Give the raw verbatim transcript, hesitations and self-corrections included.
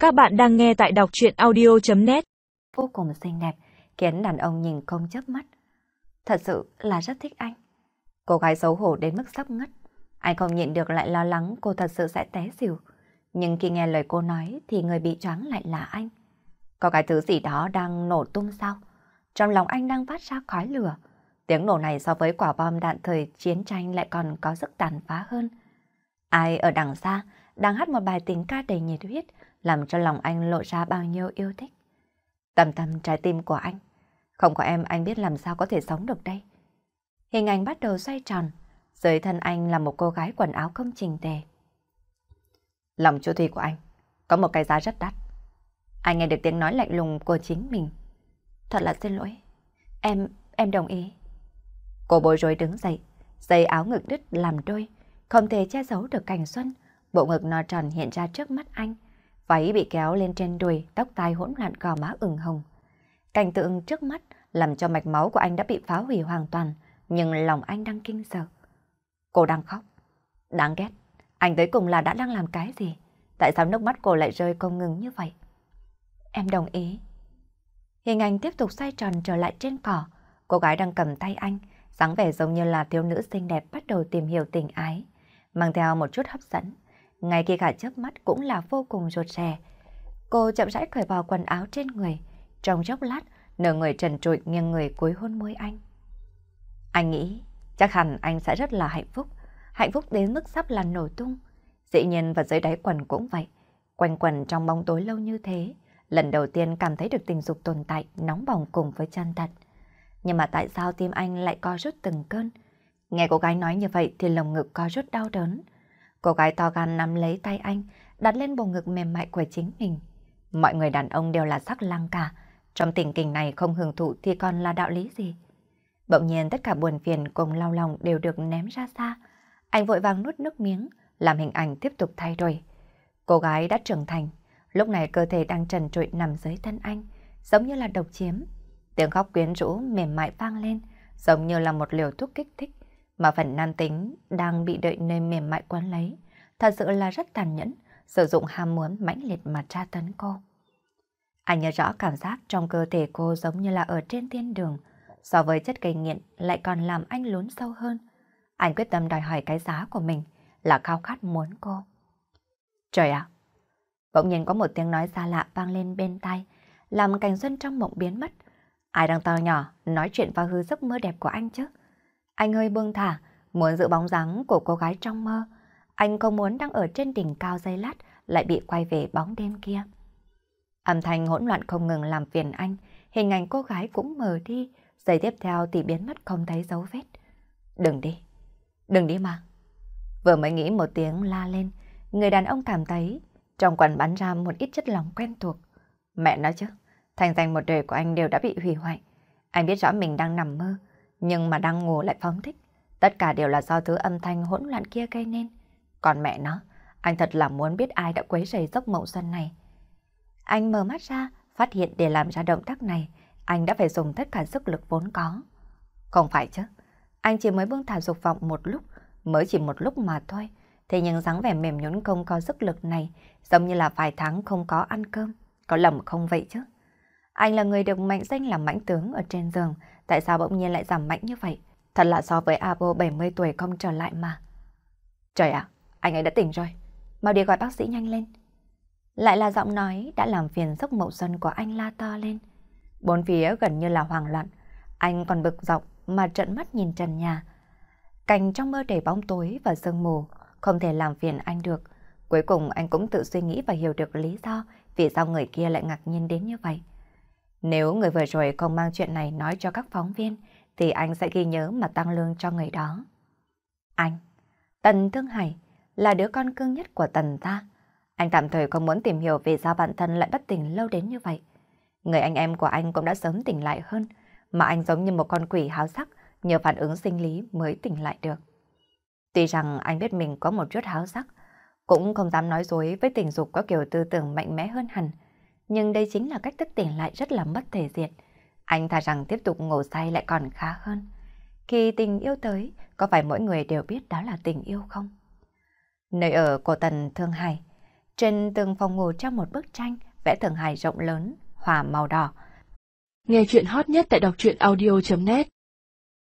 Các bạn đang nghe tại đọc truyện audio chấm net. Vô cùng xinh đẹp, khiến đàn ông nhìn không chớp mắt. Thật sự là rất thích anh. Cô gái xấu hổ đến mức sắp ngất. Anh không nhịn được lại lo lắng cô thật sự sẽ té xỉu. Nhưng khi nghe lời cô nói thì người bị choáng lại là anh. Có cái thứ gì đó đang nổ tung sao? Trong lòng anh đang phát ra khói lửa. Tiếng nổ này so với quả bom đạn thời chiến tranh lại còn có sức tàn phá hơn. Ai ở đằng xa đang hát một bài tình ca đầy nhiệt huyết, làm cho lòng anh lộ ra bao nhiêu yêu thích. Tầm tầm trái tim của anh. Không có em anh biết làm sao có thể sống được đây. Hình ảnh bắt đầu xoay tròn. Dưới thân anh là một cô gái quần áo không chỉnh tề. Lòng chu thủy của anh có một cái giá rất đắt. Anh nghe được tiếng nói lạnh lùng của chính mình. Thật là xin lỗi. Em, em đồng ý. Cô bối rối đứng dậy. Dây áo ngực đứt làm đôi. Không thể che giấu được cảnh xuân. Bộ ngực no tròn hiện ra trước mắt anh. Váy bị kéo lên trên đùi, tóc tai hỗn loạn, gò má ửng hồng. Cảnh tượng trước mắt làm cho mạch máu của anh đã bị phá hủy hoàn toàn, nhưng lòng anh đang kinh sợ. Cô đang khóc. Đáng ghét. Anh tới cùng là đã đang làm cái gì? Tại sao nước mắt cô lại rơi không ngừng như vậy? Em đồng ý. Hình ảnh tiếp tục xoay tròn trở lại trên cỏ. Cô gái đang cầm tay anh, dáng vẻ giống như là thiếu nữ xinh đẹp bắt đầu tìm hiểu tình ái, mang theo một chút hấp dẫn. Ngay khi cả chớp mắt cũng là vô cùng rụt rè. Cô chậm rãi cởi bỏ quần áo trên người. Trong chốc lát, nửa người trần trụi nghiêng người cúi hôn môi anh. Anh nghĩ chắc hẳn anh sẽ rất là hạnh phúc. Hạnh phúc đến mức sắp là nổ tung. Dĩ nhiên và dưới đáy quần cũng vậy. Quanh quần trong bóng tối lâu như thế, lần đầu tiên cảm thấy được tình dục tồn tại nóng bỏng cùng với chân thật. Nhưng mà tại sao tim anh lại co rút từng cơn? Nghe cô gái nói như vậy thì lồng ngực co rút đau đớn. Cô gái to gan nắm lấy tay anh, đặt lên bầu ngực mềm mại của chính mình. Mọi người đàn ông đều là sắc lang cả. Trong tình cảnh này không hưởng thụ thì còn là đạo lý gì? Bỗng nhiên tất cả buồn phiền cùng đau lòng đều được ném ra xa. Anh vội vàng nuốt nước miếng, làm hình ảnh tiếp tục thay đổi. Cô gái đã trưởng thành, lúc này cơ thể đang trần trụi nằm dưới thân anh, giống như là độc chiếm. Tiếng khóc quyến rũ mềm mại vang lên, giống như là một liều thuốc kích thích, mà phần nam tính đang bị đợi nơi mềm mại quấn lấy. Thật sự là rất tàn nhẫn, sử dụng ham muốn mãnh liệt mà tra tấn cô. Anh nhớ rõ cảm giác trong cơ thể cô giống như là ở trên thiên đường, so với chất gây nghiện lại còn làm anh lún sâu hơn. Anh quyết tâm đòi hỏi cái giá của mình là khao khát muốn cô. Trời ạ! Bỗng nhiên có một tiếng nói xa lạ vang lên bên tai, làm cảnh xuân trong mộng biến mất. Ai đang to nhỏ nói chuyện phá hư giấc mơ đẹp của anh chứ? Anh hơi buông thả, muốn giữ bóng dáng của cô gái trong mơ. Anh không muốn đang ở trên đỉnh cao giây lát lại bị quay về bóng đêm kia. Âm thanh hỗn loạn không ngừng làm phiền anh, hình ảnh cô gái cũng mờ đi, giây tiếp theo thì biến mất không thấy dấu vết. Đừng đi, đừng đi mà. Vừa mới nghĩ một tiếng la lên, người đàn ông cảm thấy trong quần bắn ra một ít chất lỏng quen thuộc. Mẹ nói chứ, thành danh một đời của anh đều đã bị hủy hoại. Anh biết rõ mình đang nằm mơ, nhưng mà đang ngủ lại phóng thích. Tất cả đều là do thứ âm thanh hỗn loạn kia gây nên. Còn mẹ nó, anh thật là muốn biết ai đã quấy rầy giấc mộng xuân này. Anh mở mắt ra, phát hiện để làm ra động tác này, anh đã phải dùng tất cả sức lực vốn có. Không phải chứ, anh chỉ mới buông thả dục vọng một lúc, mới chỉ một lúc mà thôi. Thế nhưng dáng vẻ mềm nhũn không có sức lực này, giống như là vài tháng không có ăn cơm, có lầm không vậy chứ? Anh là người được mệnh danh là mãnh tướng ở trên giường, tại sao bỗng nhiên lại giảm mạnh như vậy? Thật là so với Abo bảy mươi tuổi không trở lại mà. Trời ạ, anh ấy đã tỉnh rồi, mau đi gọi bác sĩ nhanh lên. Lại là giọng nói đã làm phiền giấc mộng xuân của anh la to lên. Bốn phía gần như là hoảng loạn, anh còn bực dọc mà trợn mắt nhìn trần nhà. Cảnh trong mơ đầy bóng tối và sương mù, không thể làm phiền anh được. Cuối cùng anh cũng tự suy nghĩ và hiểu được lý do vì sao người kia lại ngạc nhiên đến như vậy. Nếu người vừa rồi không mang chuyện này nói cho các phóng viên, thì anh sẽ ghi nhớ mà tăng lương cho người đó. Anh, Tần Thương Hải, là đứa con cưng nhất của Tần ta. Anh tạm thời không muốn tìm hiểu vì sao bản thân lại bất tỉnh lâu đến như vậy. Người anh em của anh cũng đã sớm tỉnh lại hơn, mà anh giống như một con quỷ háo sắc, nhờ phản ứng sinh lý mới tỉnh lại được. Tuy rằng anh biết mình có một chút háo sắc, cũng không dám nói dối với tình dục có kiểu tư tưởng mạnh mẽ hơn hẳn, nhưng đây chính là cách thức tỉnh lại rất là mất thể diện. Anh thà rằng tiếp tục ngủ say lại còn khá hơn. Khi tình yêu tới, có phải mỗi người đều biết đó là tình yêu không? Nơi ở của Tần Thương Hải, Trên tường phòng ngủ treo một bức tranh vẽ Thượng Hải rộng lớn, hòa màu đỏ. Nghe chuyện hot nhất tại đọc truyện audio chấm net